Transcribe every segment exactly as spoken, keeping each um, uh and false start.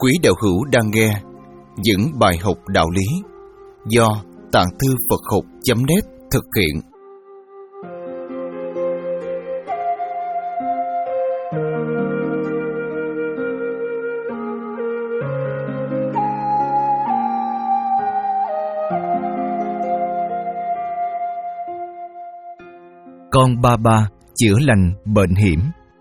Quý đạo hữu đang nghe những bài học đạo lý do Tạng Thư Phật Học chấm net thực hiện. Con ba ba chữa lành bệnh hiểm.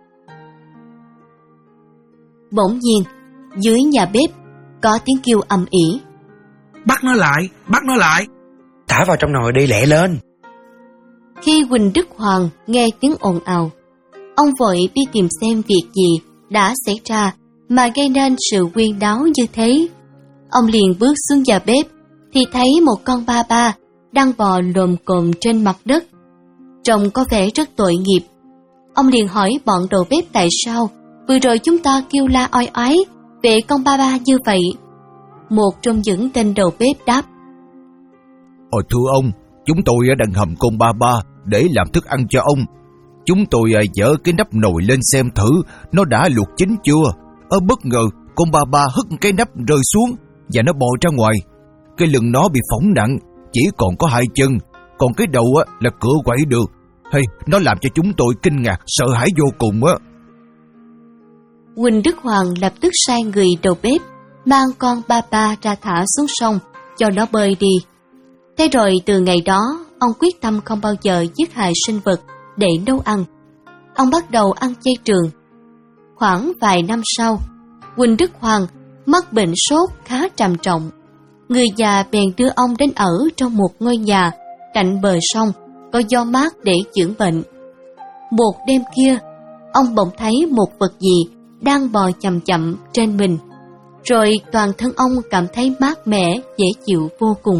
Bỗng nhiên, dưới nhà bếp có tiếng kêu ầm ĩ. Bắt nó lại, bắt nó lại. Thả vào trong nồi đi, lẹ lên. Khi Huỳnh Đức Hoàng nghe tiếng ồn ào, ông vội đi tìm xem việc gì đã xảy ra mà gây nên sự huyên náo như thế. Ông liền bước xuống nhà bếp thì thấy một con ba ba đang bò lồm cồm trên mặt đất, trông có vẻ rất tội nghiệp. Ông liền hỏi bọn đầu bếp tại sao vừa rồi chúng ta kêu la oai oái về con ba ba như vậy. Một trong những tên đầu bếp đáp: Ồ thưa ông, chúng tôi đang hầm con ba ba để làm thức ăn cho ông. Chúng tôi dỡ cái nắp nồi lên xem thử nó đã luộc chín chưa. Ở bất ngờ con ba ba hất cái nắp rơi xuống và nó bò ra ngoài. Cái lưng nó bị phỏng nặng, chỉ còn có hai chân, còn cái đầu là cựa quậy được. Hey, nó làm cho chúng tôi kinh ngạc, sợ hãi vô cùng á. Huỳnh Đức Hoàng lập tức sai người đầu bếp mang con ba ba ra thả xuống sông cho nó bơi đi. Thế rồi từ ngày đó, ông quyết tâm không bao giờ giết hại sinh vật để nấu ăn. Ông bắt đầu ăn chay trường. Khoảng vài năm sau, Huỳnh Đức Hoàng mắc bệnh sốt khá trầm trọng. Người già bèn đưa ông đến ở trong một ngôi nhà cạnh bờ sông có gió mát để chữa bệnh. Một đêm kia, ông bỗng thấy một vật gì đang bò chậm chậm trên mình, rồi toàn thân ông cảm thấy mát mẻ, dễ chịu vô cùng.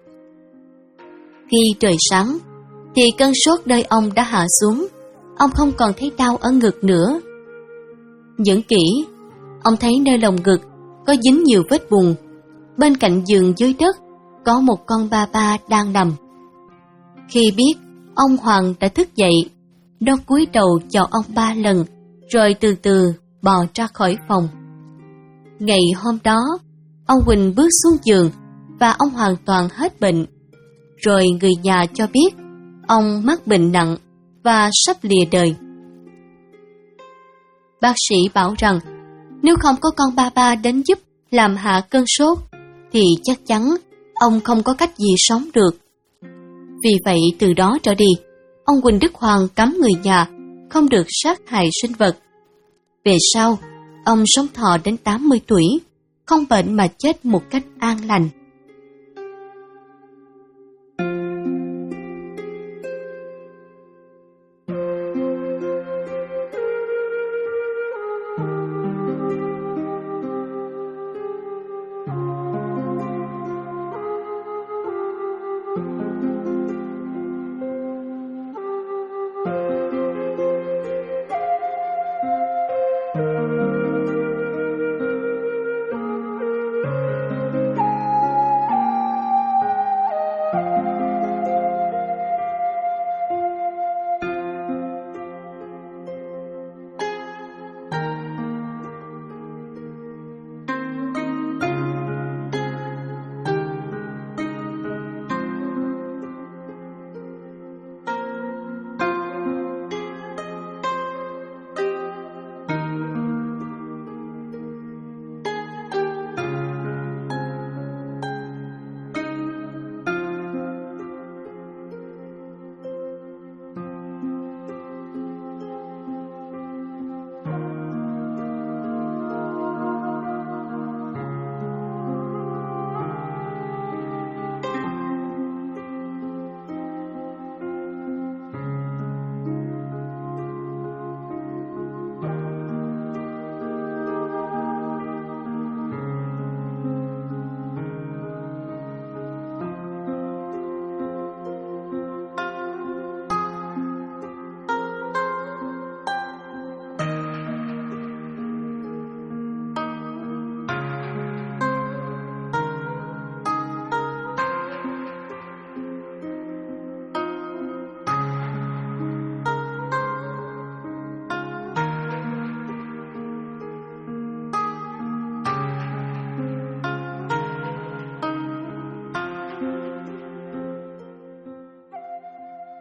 Khi trời sáng, thì cơn sốt nơi ông đã hạ xuống, ông không còn thấy đau ở ngực nữa. Nhẫn kỹ, ông thấy nơi lồng ngực có dính nhiều vết bùn. Bên cạnh giường dưới đất có một con ba ba đang nằm. Khi biết ông Hoàng đã thức dậy, nó cúi đầu chào ông ba lần, rồi từ từ bò ra khỏi phòng. Ngày hôm đó, ông Huỳnh bước xuống giường và ông hoàn toàn hết bệnh. Rồi người nhà cho biết ông mắc bệnh nặng và sắp lìa đời. Bác sĩ bảo rằng nếu không có con ba ba đến giúp làm hạ cơn sốt thì chắc chắn ông không có cách gì sống được. Vì vậy từ đó trở đi, ông Huỳnh Đức Hoàng cấm người nhà không được sát hại sinh vật. Về sau, ông sống thọ đến tám mươi tuổi, không bệnh mà chết một cách an lành.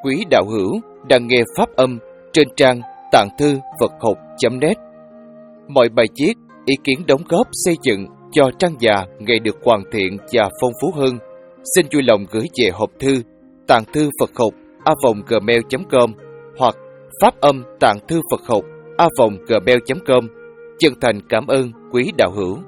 quý đạo hữu đang nghe pháp âm trên trang tạng thư Phật học chấm net. Mọi bài viết, ý kiến đóng góp xây dựng cho trang già ngày được hoàn thiện và phong phú hơn, xin vui lòng gửi về hộp thư tạng thư Phật học a vòng gmail chấm com hoặc pháp âm tạng thư Phật học a vòng gmail chấm com. Chân thành cảm ơn quý đạo hữu.